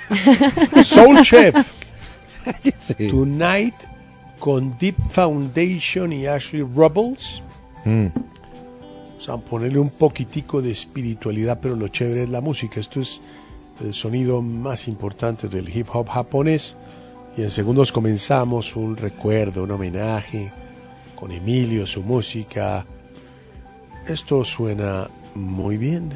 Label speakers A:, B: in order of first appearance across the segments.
A: Soul Chef.
B: Sí.
A: Tonight con Deep Foundation y Ashley Rubbles. O sea, ponerle un poquitico de espiritualidad, pero lo chévere es la música. Esto es el sonido más importante del hip hop japonés. Y en segundos comenzamos un recuerdo, un homenaje con Emilio, su música. Esto suena muy bien.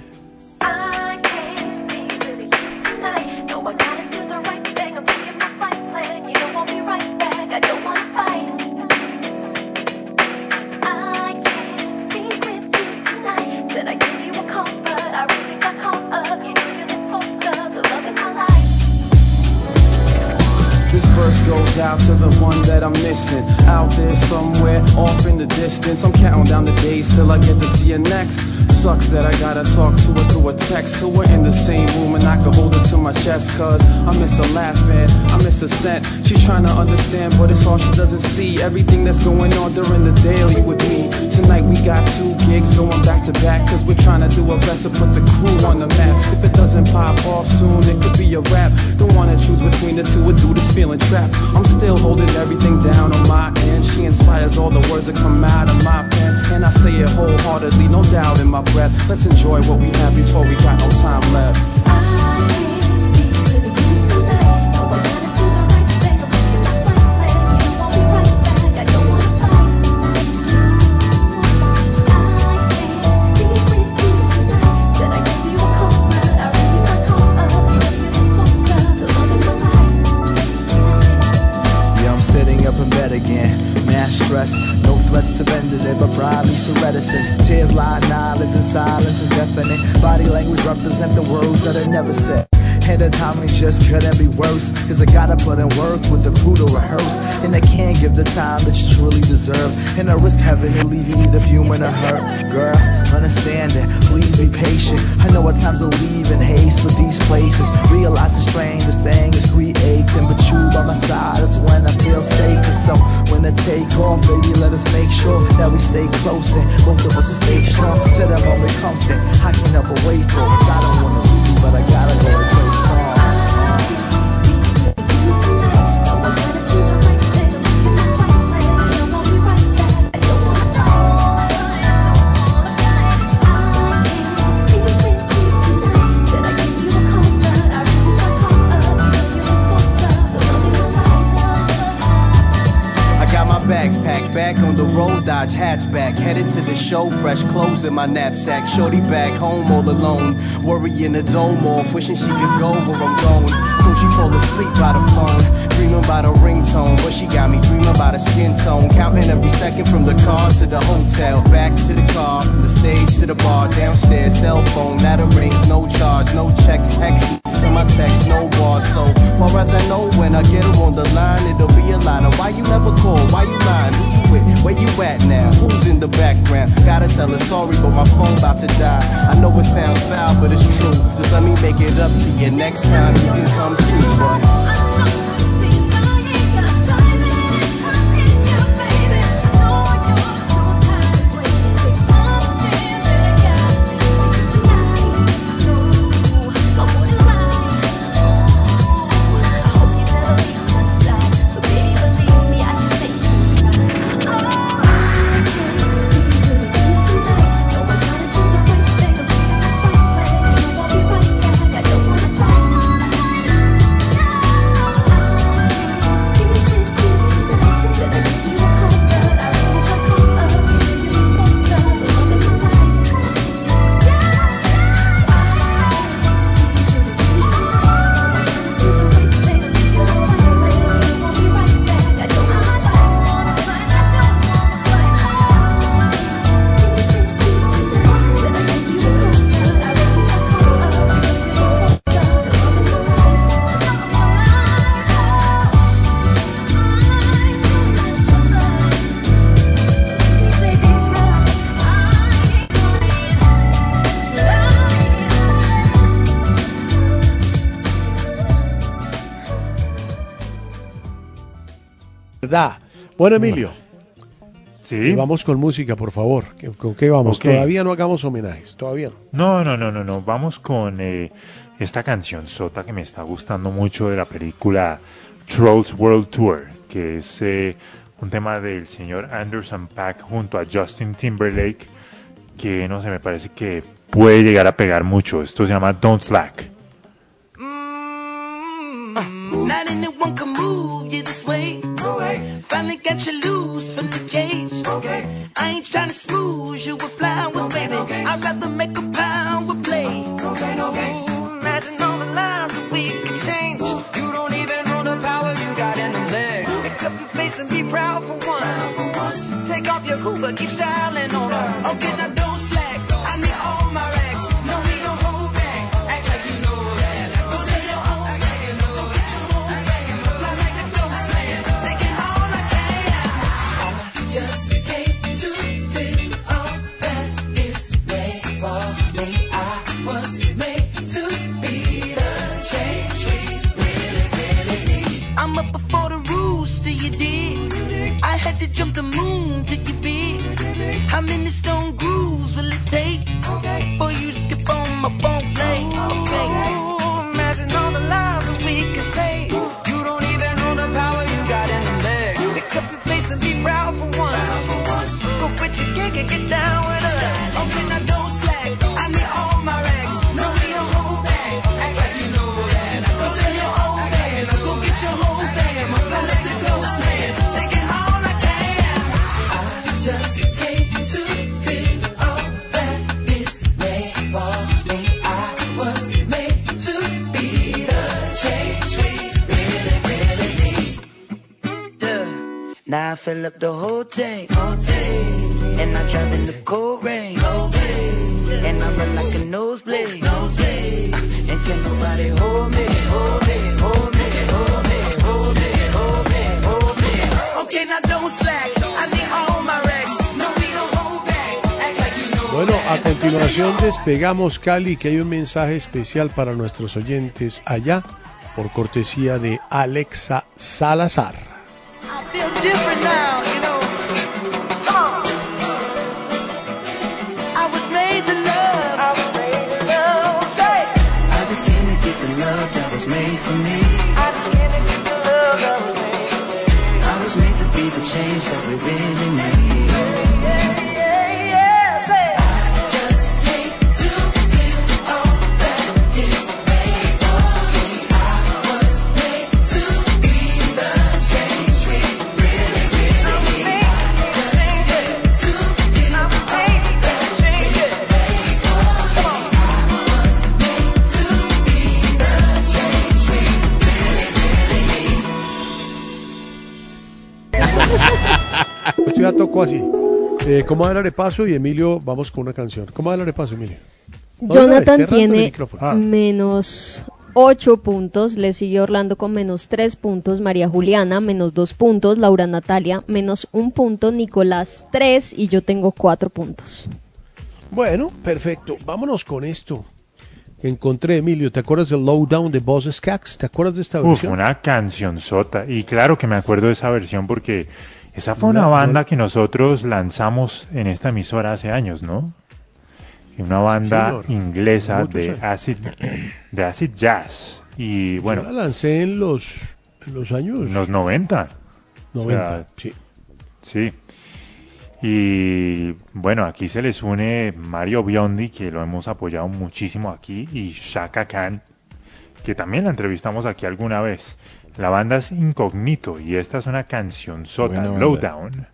C: Goes out to the one that I'm missing. Out there somewhere, off in the distance. I'm counting down the days till I get to see her next. Sucks that I gotta talk to her through a text. Till we're in the same room and I can hold her to my chest. Cause I miss her laughing, I miss her scent. She's trying to understand, but it's all she doesn't see. Everything that's going on during the daily with me. Tonight we got 2 gigs going back to back. Cause we're trying to do our best to put the crew on the map. If it doesn't pop off soon, it could be a rap. Don't wanna choose between the two, a dude is feeling trapped. I'm still holding everything down on my end. She inspires all the words that come out of my pen. And I say it wholeheartedly, no doubt in my breath. Let's enjoy what we have before we got no time left.
D: No threats surrendered, but probably some reticence. Tears lie, knowledge and silence is deafening. Body language represent the words that are never said. And the timing just couldn't be worse. Cause I gotta put in work with the crew to rehearse. And I can't give the time that you truly deserve. And I risk having to leave you either human or hurt. Girl, understand it, please be patient. I know at times I'll leave in haste with these places. Realize the strain, this thing is creating. But you by my side, that's when I feel safe. So when I take off, baby, let us make sure that we stay close. And both of us will stay strong till the moment comes. Then I can help away from us. I don't wanna leave, but I gotta go and play song.
C: Bags packed back on the road, Dodge hatchback. Headed to the show, fresh clothes in my knapsack. Shorty back home all alone, worrying the dome off, wishing she could go where I'm going. So she fall asleep by the phone, dreaming about a ringtone. But she got me dreaming about a skin tone. Counting every second from the car to the hotel. Back to the car, from the stage to the bar. Downstairs, cell phone, that arrange, no charge, no check. Exits to my text, no bars. So far as I know, when I get her on the line, it'll be a line of why you never call, why you lying, who you with, where you at now, who's in the background. Gotta tell her sorry, but my phone about to die. I know it sounds foul, but it's true. Just let me make it up to you next time you can come too, but
A: ¿Verdad? Bueno, Emilio.
E: Sí.
A: Vamos con música, por favor. ¿Con qué vamos?
E: Okay.
A: Todavía no hagamos homenajes, todavía no.
E: No. Vamos con esta canción sota que me está gustando mucho de la película Trolls World Tour, que es un tema del señor Anderson .Paak junto a Justin Timberlake, que no sé, me parece que puede llegar a pegar mucho. Esto se llama Don't Slack.
F: Not anyone can move you this way. Finally got you loose from the cage. I ain't trying to smooth you with flowers, baby. I'd rather make a pound with play. Imagine all the lives that we could change. You don't even know the power you got in them legs. Pick up your face and be proud for once. Take off your cool, but keep styling on her. Okay, now don't slack. I need all my racks. No, we don't hold back. Act like you know that. Go tell your own. Go get your own bag. Fly like a don't slack. Taking all I can. Just came to feel all that is made for me. I was made to be the change we really, really need. I'm up before the rooster, you dig? I had to jump the moon to get big. How many stone grooves will it take for you to skip on my phone play? Okay. Imagine all the lives that we can save. You don't even know the power you got in them legs. Pick up your face and be proud for once. Go quit your gig and get down with us. Okay, now don't slack. I need all my racks. No, we don't hold back. Act like you know that. Go tell your old man. Go get your whole fam. Don't let the ghost man. Taking all I can. I just came to feel all that is made for me. I was made to be the change we really, really need. Now I fill up the whole tank. And I drive in the cold rain. And I run like a nosebleed. And can nobody hold me, hold me, hold me, hold me, hold me, hold me, hold me. Okay, now don't slack. I need all my racks. No, we don't hold back. Act like you know.
A: Bueno, a continuación despegamos Cali, que hay un mensaje especial para nuestros oyentes allá, por cortesía de Alexa Salazar.
F: I feel different now, you know. Come on. I was made to love. I was made to love. Say. I just came to get the love that was made for me. I just came to get the love that was made for me. I was made to be the change that we really need. Yeah. Say. I just came to feel all that is made for me. I was made to be the change we really, really need. I just came to feel all that is made for me. I was made to be the change we really, really need.
A: Esto ya tocó así. ¿Cómo va el arepaso? Y Emilio, vamos con una canción. ¿Cómo va el arepaso, Emilio?
G: Jonathan tiene menos 8 puntos, le sigue Orlando con menos 3 puntos, María Juliana menos 2 puntos, Laura Natalia menos 1 punto, Nicolás 3 y yo tengo 4 puntos.
A: Bueno, perfecto. Vámonos con esto. Encontré, Emilio, ¿te acuerdas del Lowdown de Boz Scaggs? ¿Te acuerdas de esta versión?
E: Una canción sota. Y claro que me acuerdo de esa versión porque esa fue una banda que nosotros lanzamos en esta emisora hace años, ¿no? Una banda inglesa de acid jazz. Y bueno,
A: yo la lancé en los años...
E: En los 90.
A: 90, o sea, sí.
E: Sí. Y bueno, aquí se les une Mario Biondi, que lo hemos apoyado muchísimo aquí, y Shaka Khan, que también la entrevistamos aquí alguna vez. La banda es Incognito y esta es una canción sota, Lowdown.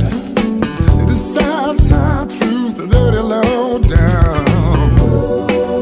H: Sad truth, a little low down.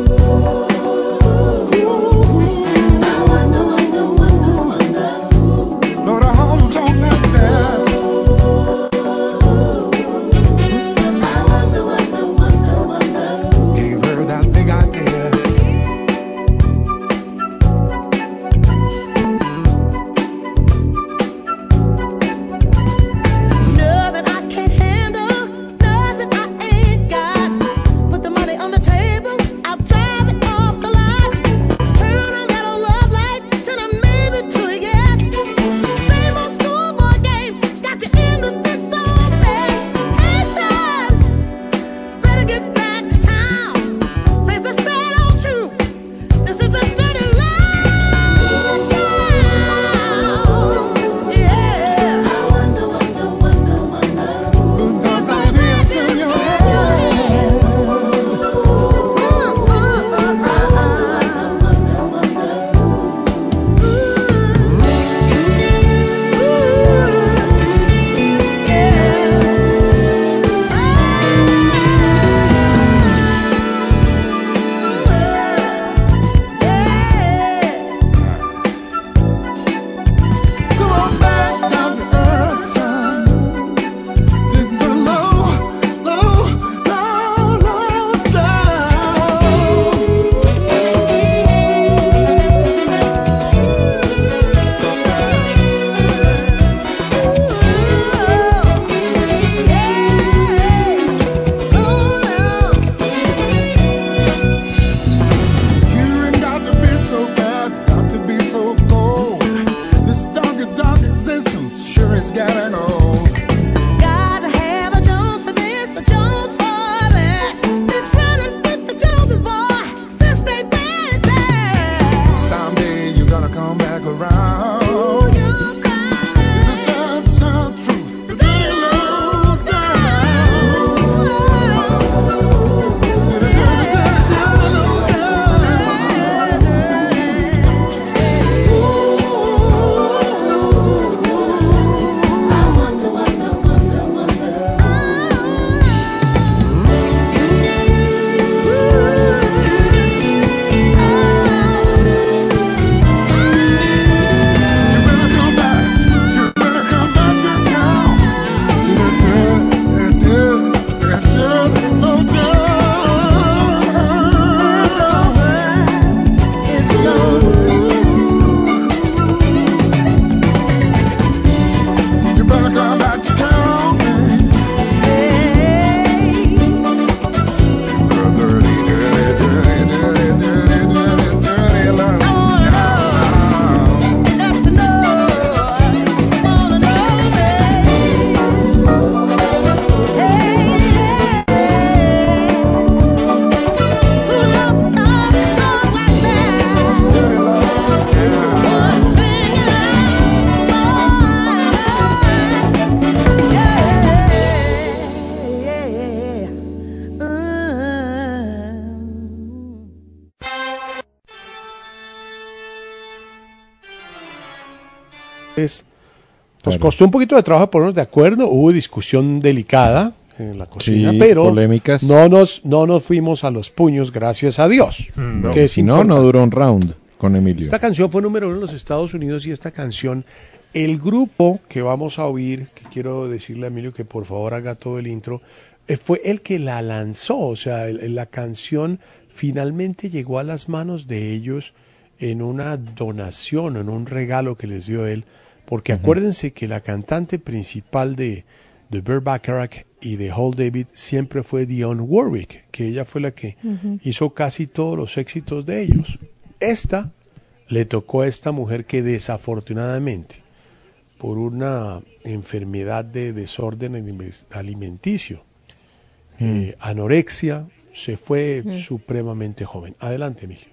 A: Nos costó un poquito de trabajo ponernos de acuerdo, hubo discusión delicada en la cocina, pero
B: polémicas.
A: No nos fuimos a los puños, gracias a Dios.
B: Que si no duró un round con Emilio.
A: Esta canción fue número 1 en los Estados Unidos y esta canción, el grupo que vamos a oír, que quiero decirle a Emilio que por favor haga todo el intro, fue el que la lanzó, o sea, la canción finalmente llegó a las manos de ellos en una donación, en un regalo que les dio él, porque acuérdense que la cantante principal de Burt Bacharach y de Hall David siempre fue Dionne Warwick, que ella fue la que hizo casi todos los éxitos de ellos. Esta le tocó a esta mujer que desafortunadamente, por una enfermedad de desorden alimenticio, anorexia, se fue supremamente joven. Adelante, Emilio.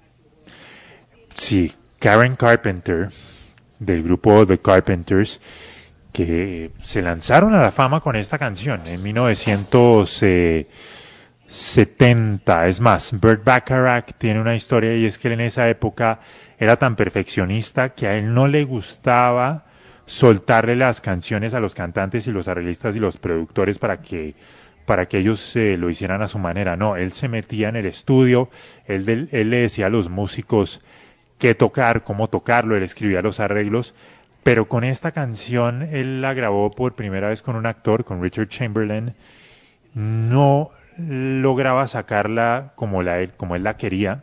E: Sí, Karen Carpenter, del grupo The Carpenters, que se lanzaron a la fama con esta canción en 1970. Es más, Burt Bacharach tiene una historia, y es que él en esa época era tan perfeccionista que a él no le gustaba soltarle las canciones a los cantantes y los arreglistas y los productores para que ellos lo hicieran a su manera. No, él se metía en el estudio, él le decía a los músicos qué tocar, cómo tocarlo, él escribía los arreglos, pero con esta canción él la grabó por primera vez con un actor, con Richard Chamberlain. No lograba sacarla como él la quería,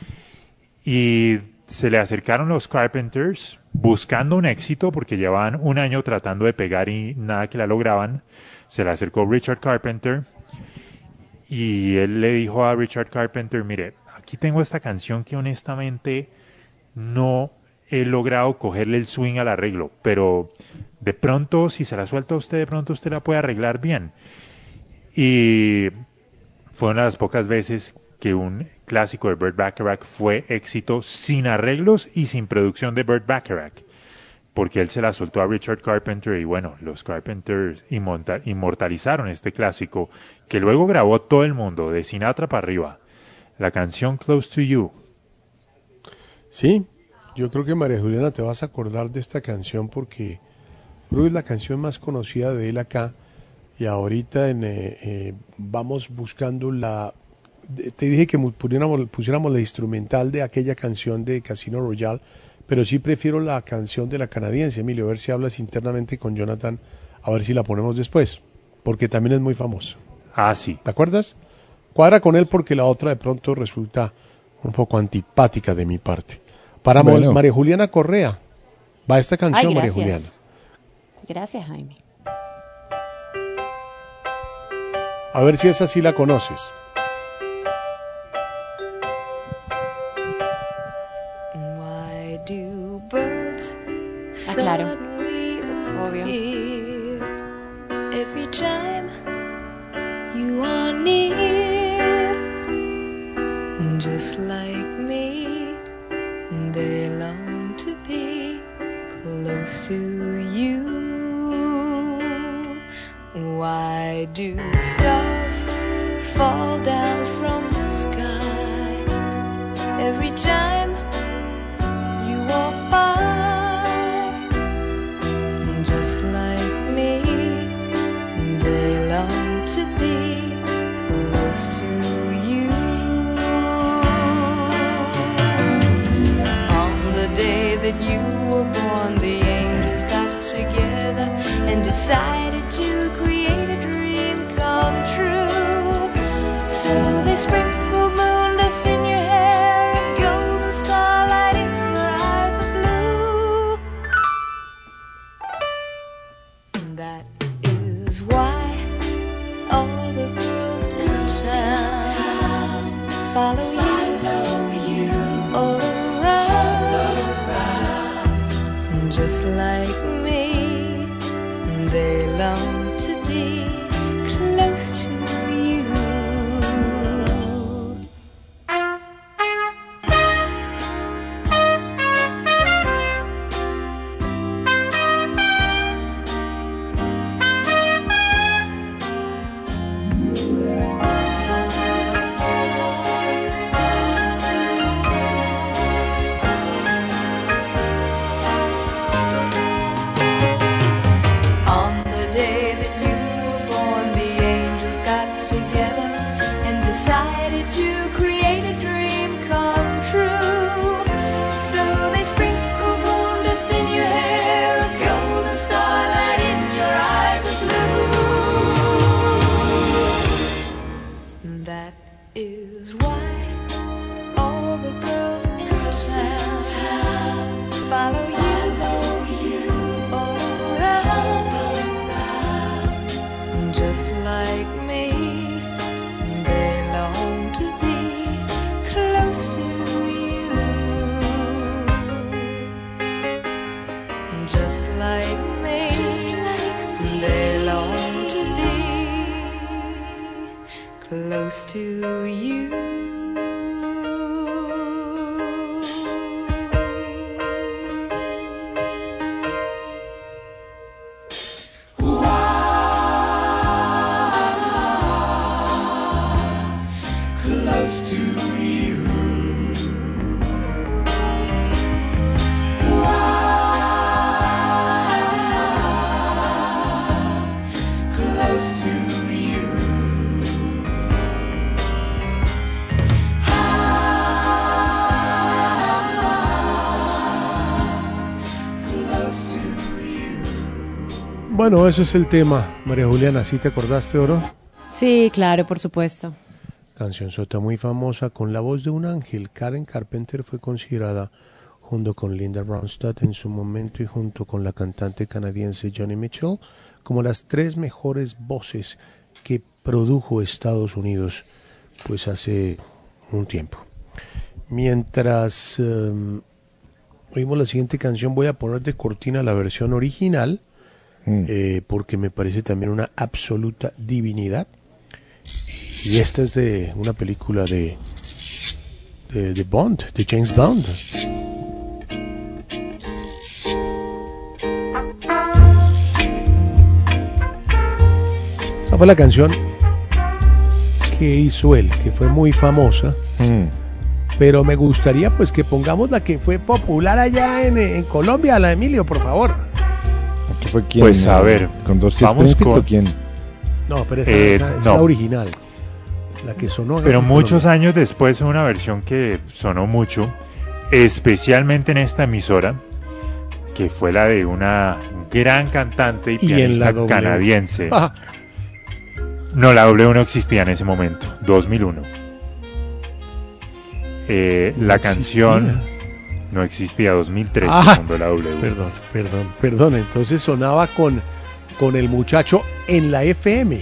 E: y se le acercaron los Carpenters buscando un éxito porque llevaban un año tratando de pegar y nada que la lograban. Se le acercó Richard Carpenter y él le dijo a Richard Carpenter: mire, aquí tengo esta canción que honestamente no he logrado cogerle el swing al arreglo, pero de pronto, si se la suelta a usted, de pronto usted la puede arreglar bien. Y fue una de las pocas veces que un clásico de Burt Bacharach fue éxito sin arreglos y sin producción de Burt Bacharach, porque él se la soltó a Richard Carpenter, y bueno, los Carpenters inmortalizaron este clásico que luego grabó todo el mundo, de Sinatra para arriba, la canción Close to You.
A: Sí, yo creo que María Juliana te vas a acordar de esta canción porque creo que es la canción más conocida de él acá, y ahorita vamos buscando te dije que pusiéramos la instrumental de aquella canción de Casino Royale, pero sí prefiero la canción de la canadiense, Emilio, a ver si hablas internamente con Jonathan, a ver si la ponemos después, porque también es muy famosa.
E: Ah, sí.
A: ¿Te acuerdas? Cuadra con él porque la otra de pronto resulta un poco antipática de mi parte. Para María Juliana Correa, va esta canción. María Juliana.
H: Gracias, Jaime.
A: A ver si esa sí la conoces.
H: Ah, claro. Obvio.
F: Every time you are near, just like me, they long to be close to you. Why do stars fall down from the sky every time you walk by? Just like me, they long to be close to you. On the day that you were born, the angels got together and decided to create a dream come true. So they sprinkled moon dust in your hair and golden starlight in your eyes of blue. That is why all the girls in town follow you all around. Just like me, they long to be close to you.
A: Bueno, ese es el tema, María Juliana. ¿Sí te acordaste, Oro?
H: Sí, claro, por supuesto.
A: Canción sota muy famosa con la voz de un ángel. Karen Carpenter fue considerada, junto con Linda Ronstadt en su momento y junto con la cantante canadiense Joni Mitchell, como las 3 mejores voces que produjo Estados Unidos pues hace un tiempo. Mientras oímos la siguiente canción, voy a poner de cortina la versión original, porque me parece también una absoluta divinidad. Y esta es de una película de Bond, de James Bond. Esa fue la canción que hizo él, que fue muy famosa. Pero me gustaría pues que pongamos la que fue popular allá en Colombia, la de Emilio, por favor.
B: ¿Qué fue quién?
E: Pues a ver,
B: ¿con dos
E: vamos con
B: quién?
A: No, pero esa es la original, la que sonó.
E: Pero muchos años después, una versión que sonó mucho, especialmente en esta emisora, que fue la de una gran cantante y pianista canadiense. No, la W no existía en ese momento, 2001. La canción no existía, 2003, cuando la W.
A: Perdón, entonces sonaba con el muchacho en la FM.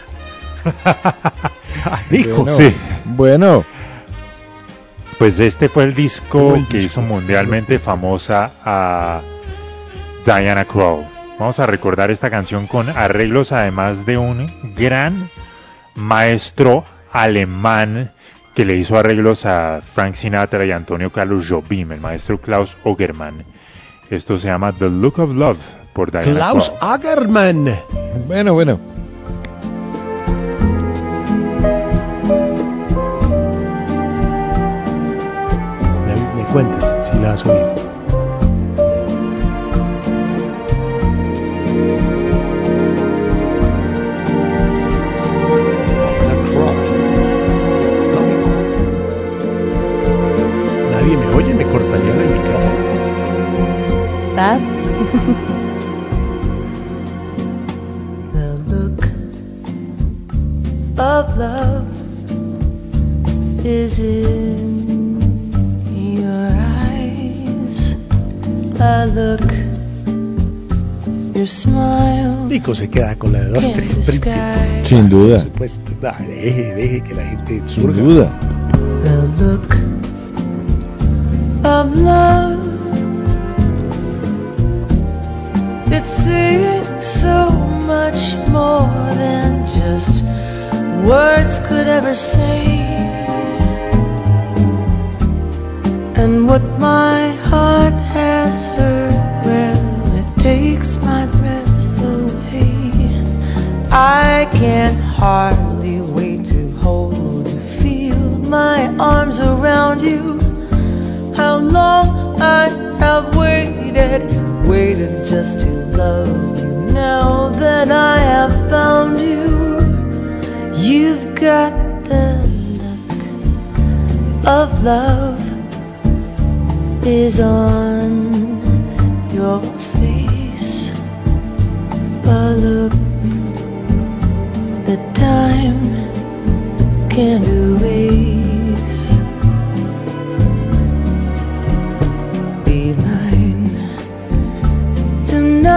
A: Nico.
B: Bueno,
E: sí.
B: Bueno.
E: Pues este fue el disco que hizo mundialmente famosa a Diana Krall. Vamos a recordar esta canción con arreglos además de un gran maestro alemán que le hizo arreglos a Frank Sinatra y Antonio Carlos Jobim, el maestro Klaus Ogerman. Esto se llama The Look of Love por Diana
A: Klaus
E: Krall.
A: Ogerman.
B: Bueno.
A: Me cuentas si la has oído. Nadie me oye, me cortarían el micrófono.
H: ¿Estás?
F: The look of love is in your eyes. I look, your smile.
A: Nico se queda con la de 2, 3 Springfield.
B: Sin duda.
A: Por supuesto. Deje que la gente surja.
B: Sin duda.
F: The look of love, it's saying so much more than just words could ever say. And what my heart has heard, well, it takes my breath away. I can hardly wait to hold you, feel my arms around you. How long I have waited just to love you. Now that I have found you, you've got the look of love is on your face. A look that time can't erase. Be mine tonight.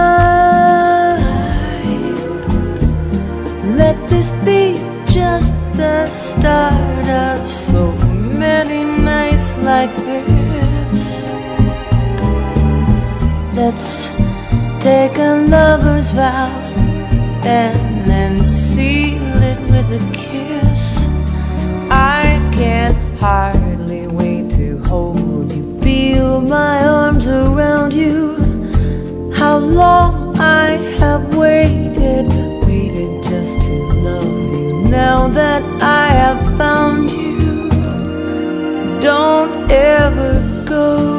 F: Let this be just the start of so many nights like this. Let's take a lover's vow and then seal it with a kiss. I can't hardly wait to hold you, feel my arms around you. How long I have waited just to love you. Now that I have found you, don't ever go.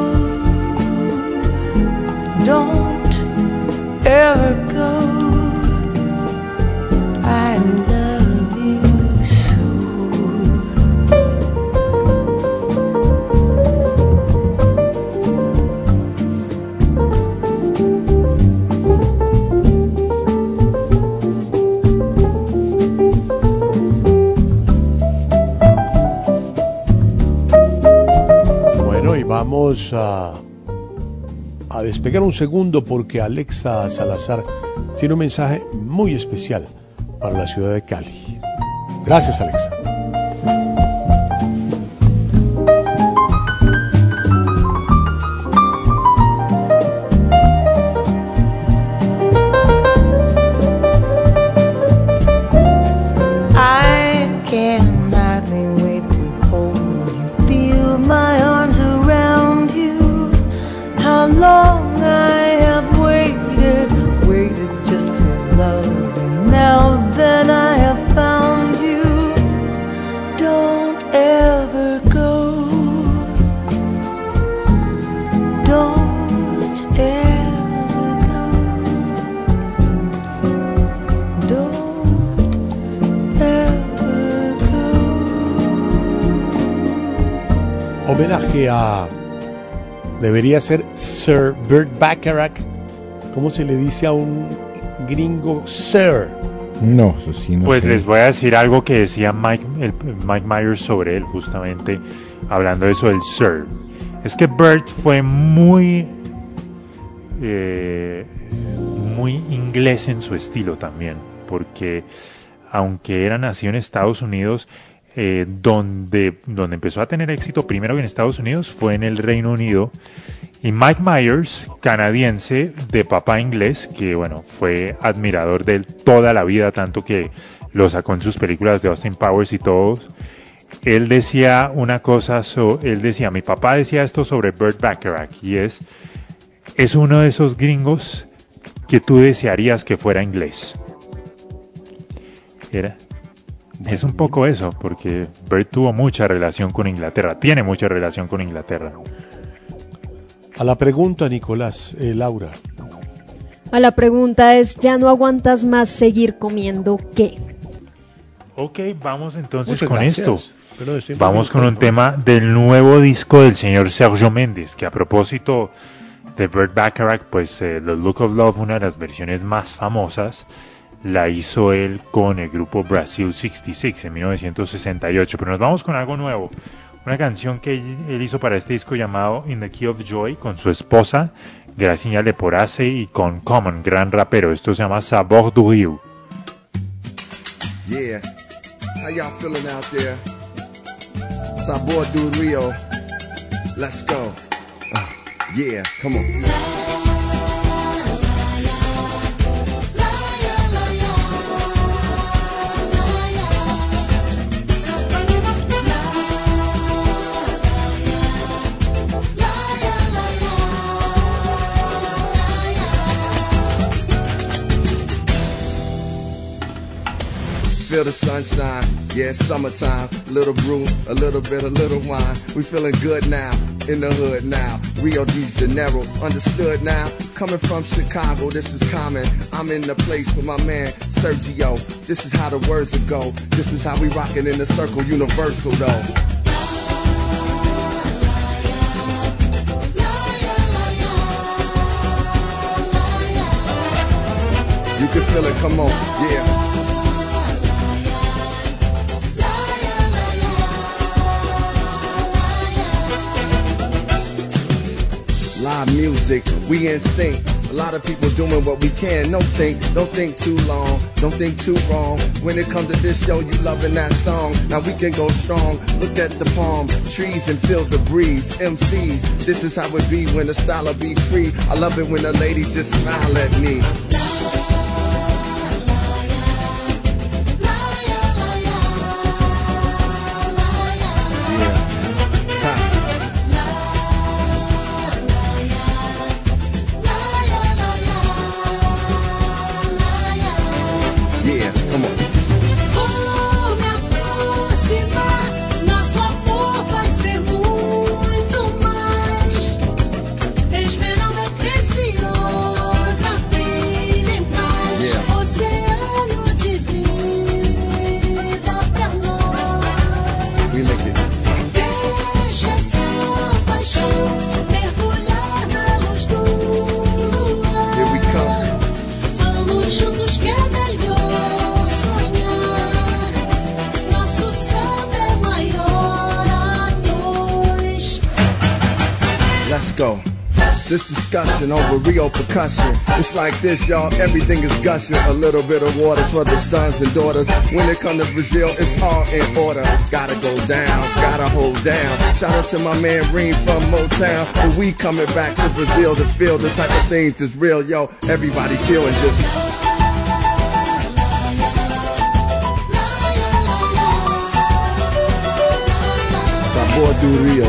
F: Don't ever go. I love you so.
A: vamos a despegar un segundo porque Alexa Salazar tiene un mensaje muy especial para la ciudad de Cali. Gracias, Alexa. Homenaje a... debería ser Sir Burt Bacharach. ¿Cómo se le dice a un gringo Sir?
B: No, eso sí no
E: Pues
B: sé.
E: les voy a decir algo que decía Mike Myers sobre él, justamente hablando de eso del Sir. Es que Burt fue muy inglés en su estilo también, porque aunque era nacido en Estados Unidos, donde empezó a tener éxito primero en Estados Unidos fue en el Reino Unido. Y Mike Myers, canadiense de papá inglés, que bueno, fue admirador de él toda la vida, tanto que lo sacó en sus películas de Austin Powers y todo. Él decía una cosa, mi papá decía esto sobre Burt Bacharach, y es uno de esos gringos que tú desearías que fuera inglés. Es un poco eso, porque Burt tuvo mucha relación con Inglaterra, tiene mucha relación con Inglaterra.
A: A la pregunta, Nicolás, Laura.
G: A la pregunta es, ¿ya no aguantas más seguir comiendo qué?
E: Ok, vamos entonces
A: Muchas
E: con
A: gracias.
E: esto. Vamos con un tema del nuevo disco del señor Sergio Méndez, que a propósito de Burt Bacharach, pues The Look of Love, una de las versiones más famosas, la hizo él con el grupo Brasil 66 en 1968. Pero nos vamos con algo nuevo. Una canción que él hizo para este disco llamado In the Key of Joy con su esposa Graciña Leporace y con Common, gran rapero. Esto se llama Sabor du Rio.
I: Yeah, how y'all feeling out there? Sabor du Rio. Let's go. Yeah, come on. Feel the sunshine, yeah, it's summertime. Little brew, a little bit, a little wine. We feeling good now, in the hood now. Rio de Janeiro, understood now. Coming from Chicago, this is common. I'm in the place with my man Sergio. This is how the words will go. This is how we rockin' in the circle, universal though. You can feel it, come on, yeah. Live music, we in sync. A lot of people doing what we can. Don't think too long, don't think too wrong. When it comes to this, yo, you loving that song. Now we can go strong. Look at the palm trees and feel the breeze. MCs, this is how it be when the style be free. I love it when the ladies just smile at me. Let's go. This discussion over Rio percussion. It's like this, y'all, everything is gushing. A little bit of water's for the sons and daughters. When it comes to Brazil, it's all in order. Gotta go down, gotta hold down. Shout out to my man Reem from Motown. And we coming back to Brazil to feel the type of things that's real, yo. Everybody chill and just... Sabor do Rio.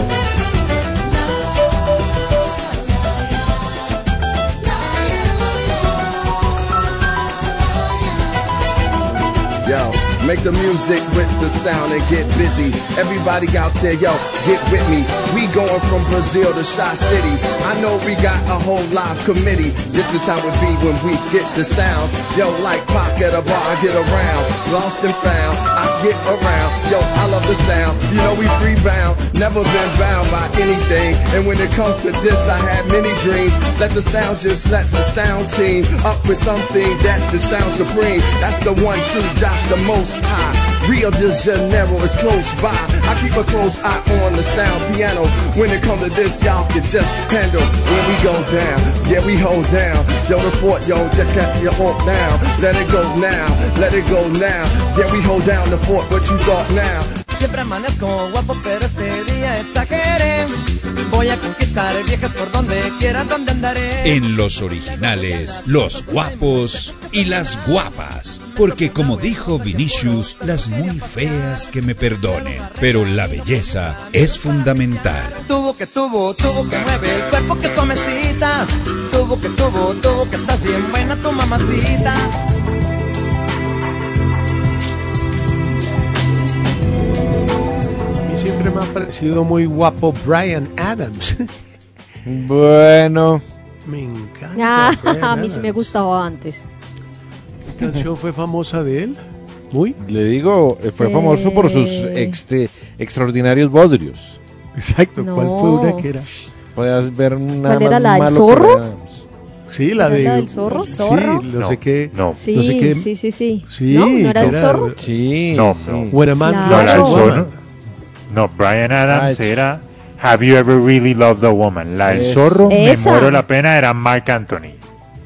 I: Yo, make the music with the sound and get busy. Everybody out there, yo, get with me. We going from Brazil to Shot City. I know we got a whole live committee. This is how it be when we get the sound. Yo, like Pac at a bar, I get around. Lost and found, I get around. Yo, I love the sound. You know we free bound, never been bound by anything. And when it comes to this, I had many dreams. Let the sound just let the sound team up with something that just sounds supreme. That's the one true, that's the most high. Rio de Janeiro is close by. I keep a close eye on the sound piano. When it comes to this, y'all can just handle. When we go down, yeah, we hold down. Yo, the fort, yo, just kept your hold down. Let it go now, let it go now. Yeah, we hold down the fort, what you thought now?
J: Siempre amanezco guapo, pero este día exageré. Voy a conquistar viejas por donde quiera, donde andaré.
K: En los originales, los guapos y las guapas. Porque como dijo Vinicius, las muy feas que me perdonen, pero la belleza es fundamental.
J: Tuvo que mueve el cuerpo que suavecita. Tuvo que estás bien buena tu mamacita.
A: Siempre me ha parecido muy guapo Bryan Adams.
B: Bueno.
A: Me encanta.
G: A mí sí me gustaba antes.
A: ¿Qué canción fue famosa de él? Muy.
B: Le digo, fue famoso por sus extraordinarios bodrios.
A: Exacto.
G: No.
A: ¿Cuál fue una que era?
B: Podías ver una
G: ¿Cuál era
B: más
G: la del
B: malo
G: zorro?
B: que
A: Sí, la de...
G: ¿La del zorro?
A: Sí,
G: ¿Zorro?
A: no sé qué.
E: No.
G: Sí,
A: no sé qué.
G: sí. ¿No era el zorro?
B: Sí.
E: No,
B: sí.
E: no.
A: When a man
G: Claro.
E: No, la del
A: loves a woman.
E: zorro. No, Bryan Adams
B: Ay.
E: era Have You Ever Really Loved a Woman. La del
B: Es-
E: zorro,
G: Esa.
E: Me Muero la Pena, era Marc Anthony.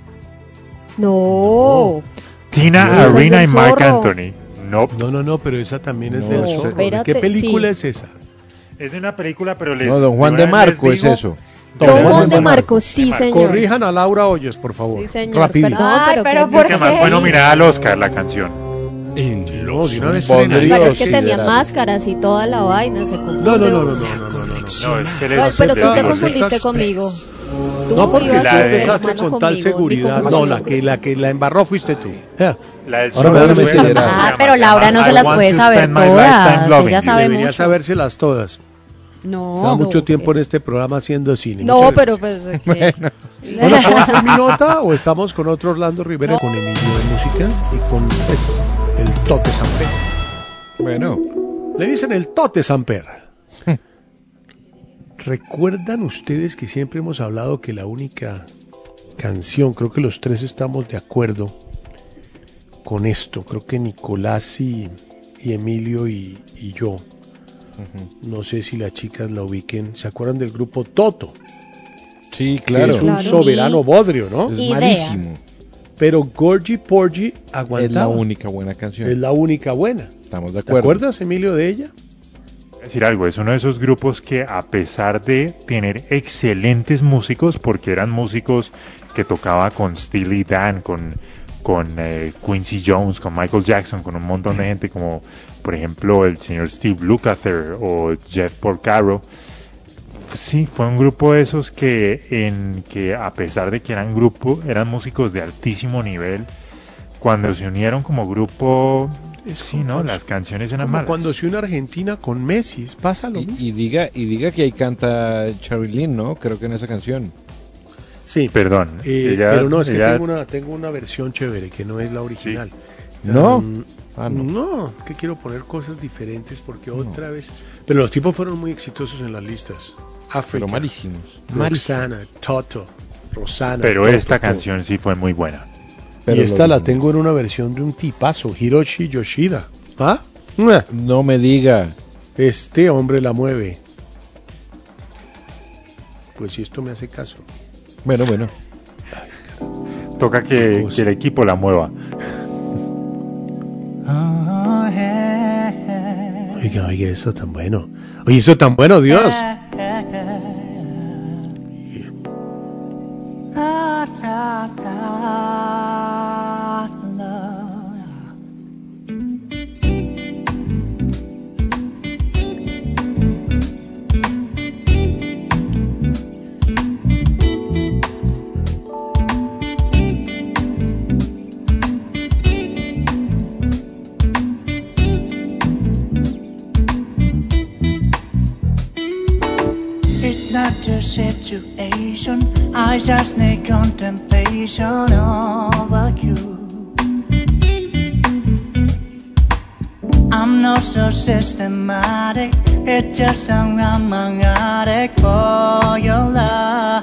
G: No.
E: Tina
G: No, esa es
E: Arena y
G: del
E: Marc
G: zorro.
E: Anthony. Nope.
A: No, pero esa también es
B: No,
A: del
B: ese-
A: zorro. ¿De
G: Espérate,
A: qué película
G: sí.
A: es esa?
E: Es de una película, pero les...
B: No, Don Juan de Marco es eso.
G: Don
A: Juan
G: Juan
A: de
G: de Marco, sí, señor.
A: Corrijan a Laura Hoyos, por favor.
G: Sí, señor.
A: Rapidito.
G: Perdón,
H: Ay, pero
G: qué-
H: ¿por
E: Es que además
H: qué?
E: fue nominada al Oscar la canción.
K: En
A: No,
K: los
A: de una vez
B: bodrios.
A: frena.
G: Pero es que
B: Sí,
G: tenía
B: era.
G: máscaras y toda la vaina, se confunde.
A: No.
E: No, es que les...
G: Ay, pero tú
E: les
G: te
E: digo,
G: confundiste conmigo. Tú
A: No, porque
G: ibas
E: la
A: tú
E: de-
A: empezaste
G: hermano
A: con tal
G: conmigo,
A: seguridad.
G: mi
A: No,
G: confusión.
A: la que la embarró fuiste tú.
E: La del
B: Ahora me
E: zorro
B: van a
E: fue-
B: meter
E: se
B: a-
E: llama-
H: pero Laura no se
E: I
H: las
E: Want
H: puede
E: to
H: saber
E: Spend My Lifetime
H: todas.
E: Loving
H: Ella
E: You.
H: sabe
A: Debería
H: mucho.
A: sabérselas todas.
H: No.
A: Da mucho
G: no,
A: tiempo
G: que-
A: en este programa haciendo cine.
G: No,
A: Muchas
G: pero
A: gracias.
G: pues...
A: Bueno, ¿puedo hacer mi nota o estamos con otro Orlando Rivera, con Emilio de Música y con pues, el Tote Samper?
B: Bueno.
A: Le dicen el Tote Samper. ¿Recuerdan ustedes que siempre hemos hablado que la única canción, creo que los tres estamos de acuerdo con esto, creo que Nicolás y Emilio y yo, no sé si las chicas la ubiquen, ¿se acuerdan del grupo Toto?
B: Sí,
A: Que
B: claro.
A: es un
G: Claro.
A: soberano bodrio, ¿no?
B: Es
H: Idea.
B: malísimo.
A: Pero Gorgie Porgy
B: Es la
A: aguantaba.
B: única buena canción.
A: Es la única buena.
B: Estamos de
A: ¿Te
B: acuerdo.
A: acuerdas, Emilio, de ella?
E: Decir algo, es uno de esos grupos que a pesar de tener excelentes músicos, porque eran músicos que tocaba con Steely Dan, con Quincy Jones, con Michael Jackson, con un montón de gente como por ejemplo el señor Steve Lukather o Jeff Porcaro. Sí, fue un grupo de esos que a pesar de que eran músicos de altísimo nivel, cuando se unieron como grupo, sí, ¿no? Las canciones eran
A: Como
E: malas.
A: cuando se une Argentina con Messi, pasa lo mismo.
B: Y diga que ahí canta Cherry Lynn, ¿no? Creo que en esa canción.
A: Sí,
E: Perdón,
A: pero no, es que
E: ella-
A: tengo una versión chévere que no es la original.
B: ¿No?
A: Um,
B: Ah, no.
A: no, que quiero poner cosas diferentes porque otra vez... Pero los tipos fueron muy exitosos en las listas. África,
B: Pero malísimos.
A: Roxana, Toto, Rosana.
E: Pero
A: Toto,
E: esta
A: todo.
E: canción sí fue muy buena.
B: Pero
A: y esta
B: lo-
A: la tengo en una versión de un tipazo, Hiroshi Yoshida. ¿Ah?
B: No me diga.
A: Este hombre la mueve. pues si esto me hace caso.
B: Bueno.
E: Toca que el equipo la mueva.
A: Oiga, eso tan bueno. Oye, eso tan bueno, Dios.
L: Situation, I just need contemplation over you. I'm not so systematic, it's just I'm an addict for your love.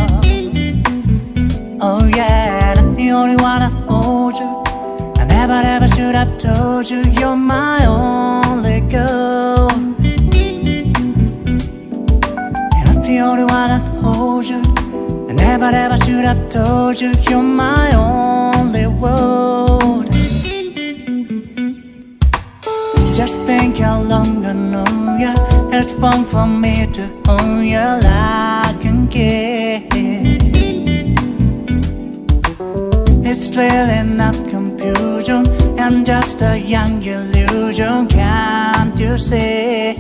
L: Oh yeah, I'm the only one that holds you. I never should have told you you're my only girl. The only one that holds you. I never should have told you you're my only world. Just think how long I know you. It's fun for me to own you like a kid. It's really not confusion and just a young illusion, can't you see?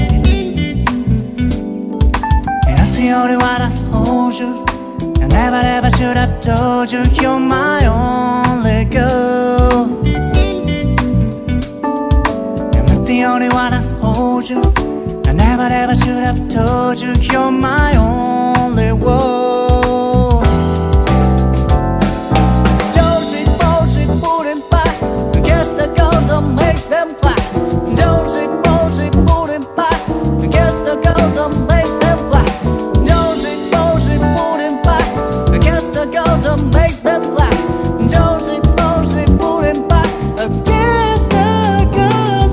L: The only one that holds you. I never should have told you you're my only girl. I'm not the only one that holds you. I never should have told you you're my only world. Josie, Bosie, putting back. I guess they're gonna make them black. Josie, Bosie, putting back. I guess they're gonna make them black. To make them black. Josie, Bosie, pulling back against the guns.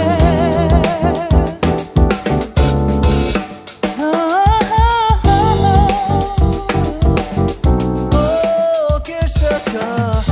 L: Oh, against the guns.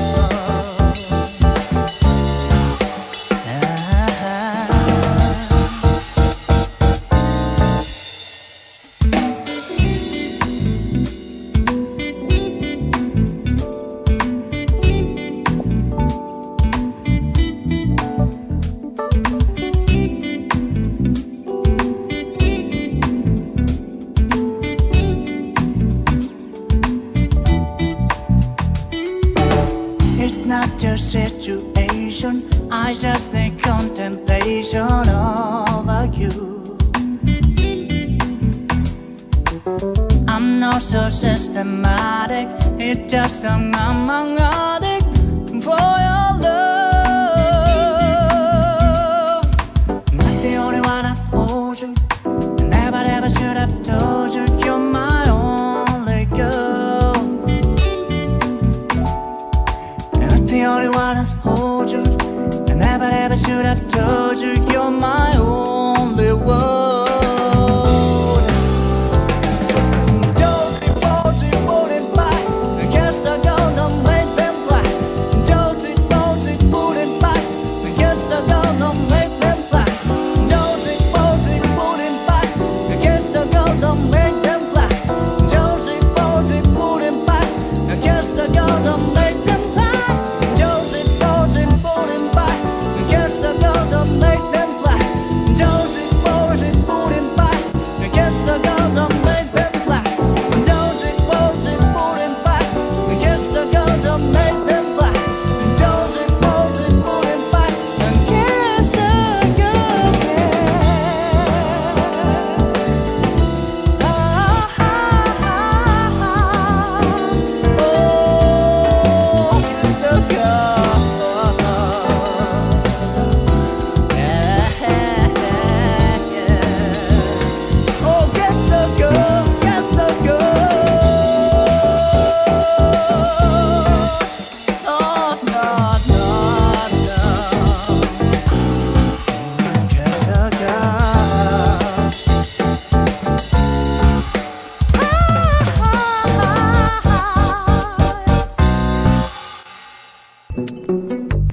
L: Situation, I just need contemplation over you. I'm not so systematic, it's just I'm an addict for your love. I'm not the only one that holds you. I never should have told you you're my only girl. The only one that holds you. I never should have told you you're my only world. Josie, Bosie, putting back. I guess they're gonna make them black. Josie, Bosie, putting back. I guess they're gonna make them black. Josie, Bosie, putting back. I guess they're gonna make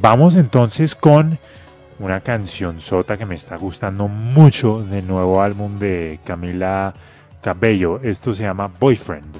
E: Vamos entonces con una canción sota que me está gustando mucho del nuevo álbum de Camila Cabello. Esto se llama Boyfriend.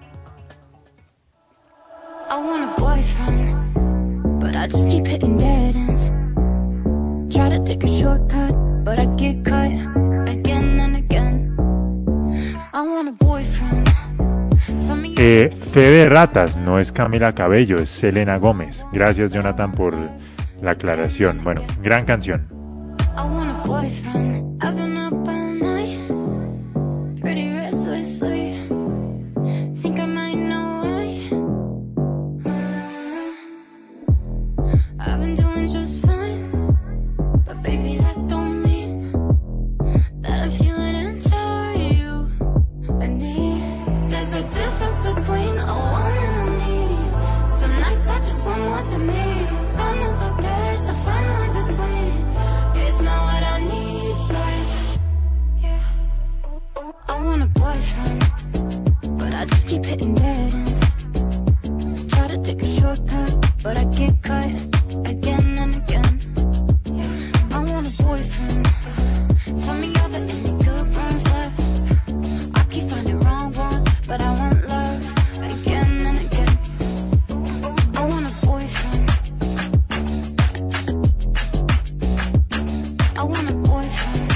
M: I want a boyfriend, but I just keep hitting dead ends. Try to take a shortcut, but I get cut again and again. I want a boyfriend.
E: Fe de ratas, no es Camila Cabello, es Selena Gómez. Gracias, Jonathan, por la aclaración. Bueno, gran canción.
M: I want a boyfriend. I've been up all night, pretty restlessly. Think I might know why. I've been doing just fine, but baby, that don't mean that I'm feeling into you and me. There's a difference between a want and a need. Some nights I just want more than me. I know that there's a fine line between. It's not what I need, but yeah. I want a boyfriend, but I just keep hitting dead ends. Try to take a shortcut, but I get cut again and again. I want a boyfriend. Tell me all the any good ones left. I keep finding wrong ones, but I want love again and again. I want a boyfriend. I want a boyfriend.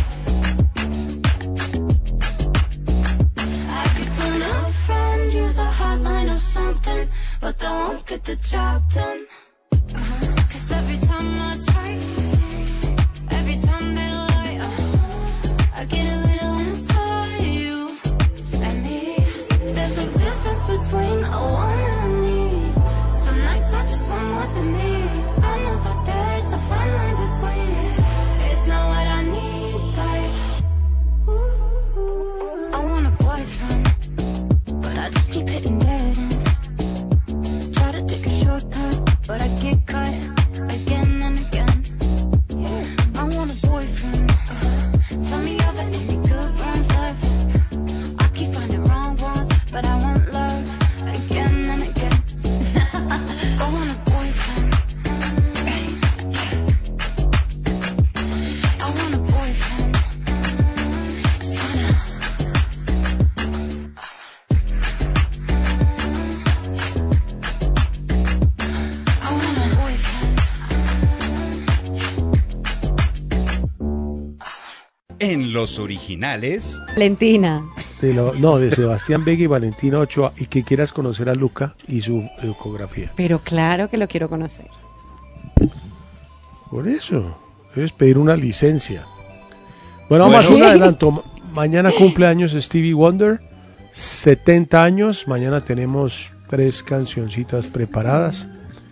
M: I could phone a friend, use a hotline or something, but that won't get the job done. 'Cause every time I try, every time they lie, I get a little into you and me. There's a difference between a want and a need. Some nights I just want more than me. I know that there's a fine line between. It's not what I need, but I want a boyfriend, but I just keep hitting dead ends. Try to take a shortcut, but I get cut again and again. I want a boyfriend. Tell me all the any good ones left. I keep finding wrong ones, but I want love again and again. I want a boyfriend. I want a boyfriend. I want a boyfriend.
K: En los originales,
H: Valentina.
A: De Sebastián Vega y Valentina Ochoa, y que quieras conocer a Luca y su discografía.
H: Pero claro que lo quiero conocer.
A: Por eso, debes pedir una licencia. Bueno, vamos a hacer un adelanto. Mañana cumple años Stevie Wonder, 70 años. Mañana tenemos 3 cancioncitas preparadas.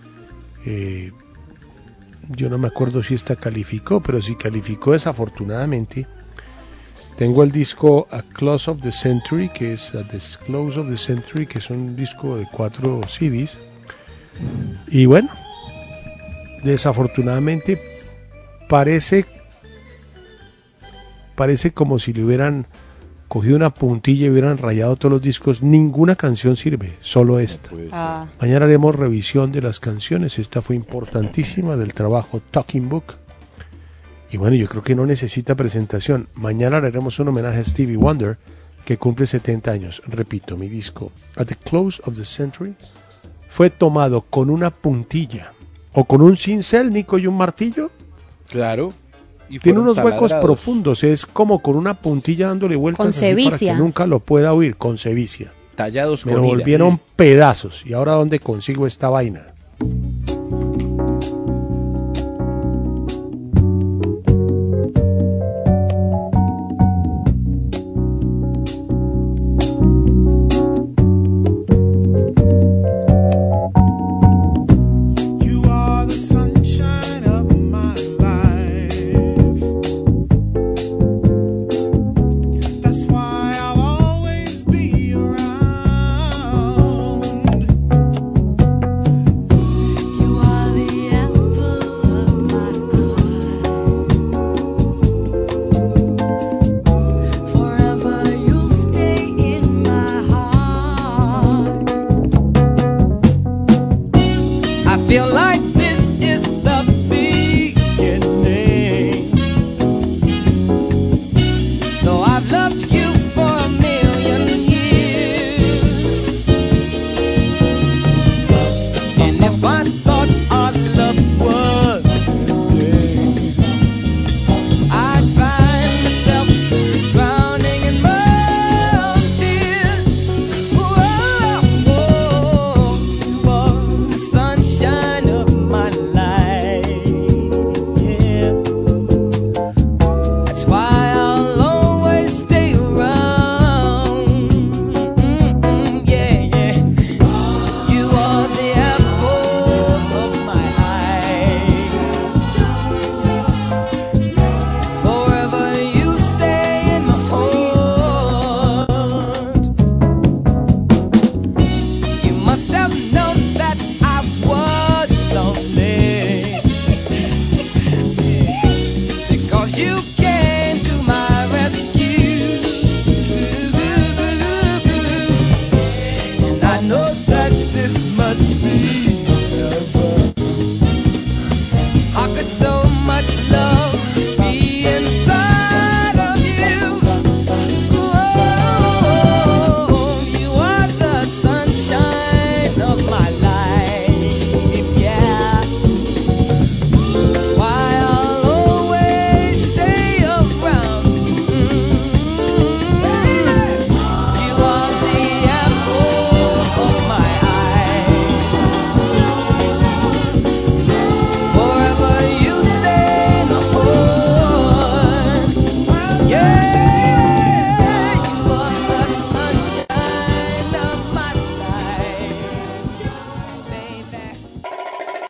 A: Yo no me acuerdo si esta calificó, pero si calificó, desafortunadamente. Tengo el disco A Close of the Century, que es The Close of the Century, que es un disco de 4 CDs. Y bueno, desafortunadamente parece como si le hubieran cogido una puntilla y hubieran rayado todos los discos. Ninguna canción sirve, solo esta. Mañana haremos revisión de las canciones. Esta fue importantísima, del trabajo Talking Book. Y bueno, yo creo que no necesita presentación. Mañana haremos un homenaje a Stevie Wonder, que cumple 70 años. Repito, mi disco At the Close of the Century fue tomado con una puntilla o con un cincel, Nico, y un martillo.
B: Claro.
A: Tiene unos huecos profundos, es como con una puntilla dándole vueltas así para que nunca lo pueda oír, con sevicia.
B: Tallados
A: me
B: con
A: lo volvieron pedazos. ¿Y ahora dónde consigo esta vaina?